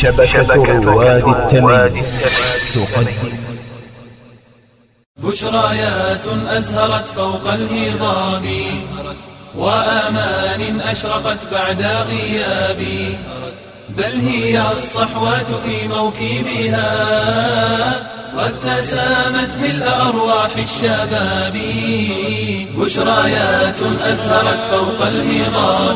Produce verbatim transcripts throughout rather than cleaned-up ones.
شبكة رواد التمييز تقدم بشريات أزهرت فوق الهضاب وآمان أشرقت بعد غياب، بل هي الصحوات في موكبها قد تسامت ملء أرواح الشباب. بشريات أزهرت فوق الهضاب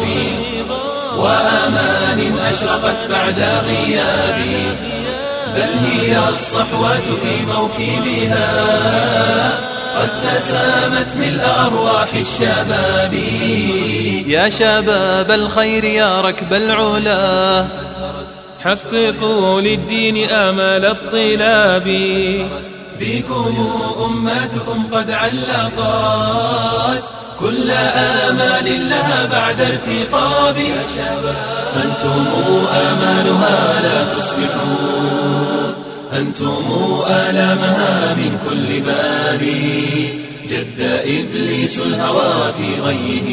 وآمان أشرقت بعد غياب، بل هي الصحوات في موكبها قد تسامت ملء أرواح الشباب. يا شباب الخير يا ركب العلا، حققوا للدين آمال الطلاب. بكم أماتكم قد علقت كل آمال لها بعد ارتقاب. أنتم آمالها لا تصبحوا، أنتم آلامها من كل باب. جد إبليس الهوى في غيه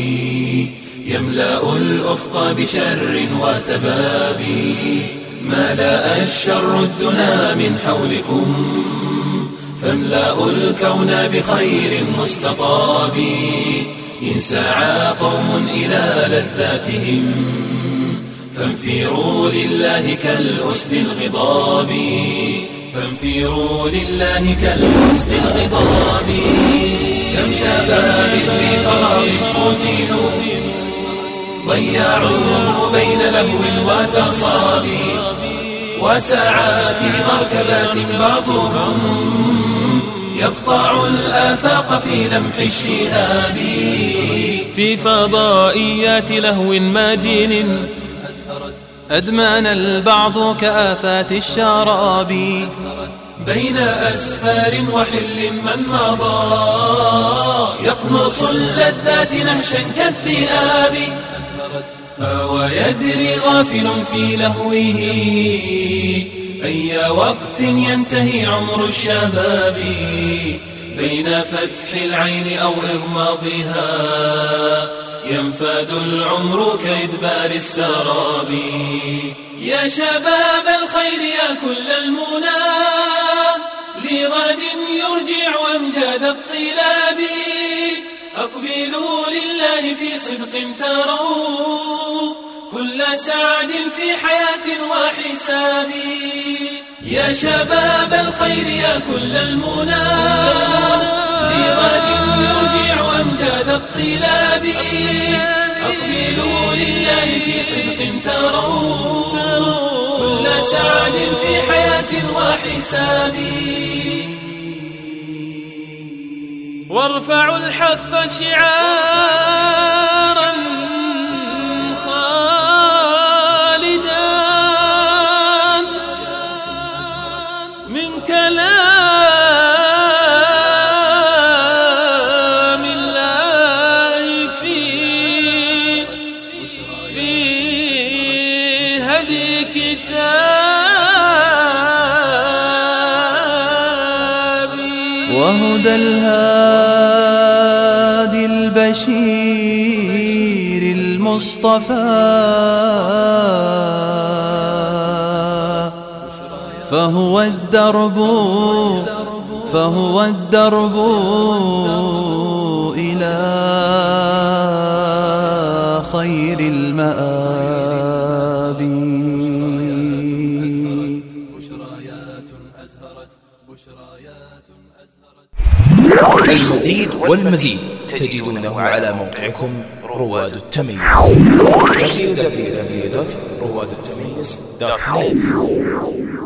يملأ الأفق بشر وتباب. ملأ الشر الدنا من حولكم فاملأوا الكون بخير مستطاب. إن سعى قوم إلى لذاتهم فانفروا لله كالأسد الغضاب، فانفروا لله كالأسد الغضاب. كم شباب بفراغ فتنوا ضيعوه بين لهو وتصابي، وسعى في مركبات بعضهم يقطع الآفاق في لمح الشهاب. في فضائيات لهو ماجن أدمان البعض كآفات الشراب. بين أسفار وحل من مضى يقنص اللذات نهشا كالذئاب. ويدري غافل في لهوه أي وقت ينتهي عمر الشباب. بين فتح العين أو إغماضها ينفاد العمر كإدبار السراب. يا شباب الخير يا كل المنى لغد يرجع أمجاد الطلاب. أقبلوا لله في صدق تروا كل سعد في حياة وحساب. يا شباب الخير يا كل المنى لغد يرجع أمجاد الطلاب. أقبلوا لله في صدق تروا كل سعد في حياة وحساب. وارفعوا الحق شعارا خالدا من كلام الله في في هدي كتابي وهدى الهادي البشير المصطفى، فهو الدرب فهو الدرب إلى خير المآب. المزيد والمزيد تجدونه على موقعكم رواد التمييز دبليو دبليو دبليو دوت رواد التمييز دوت نت.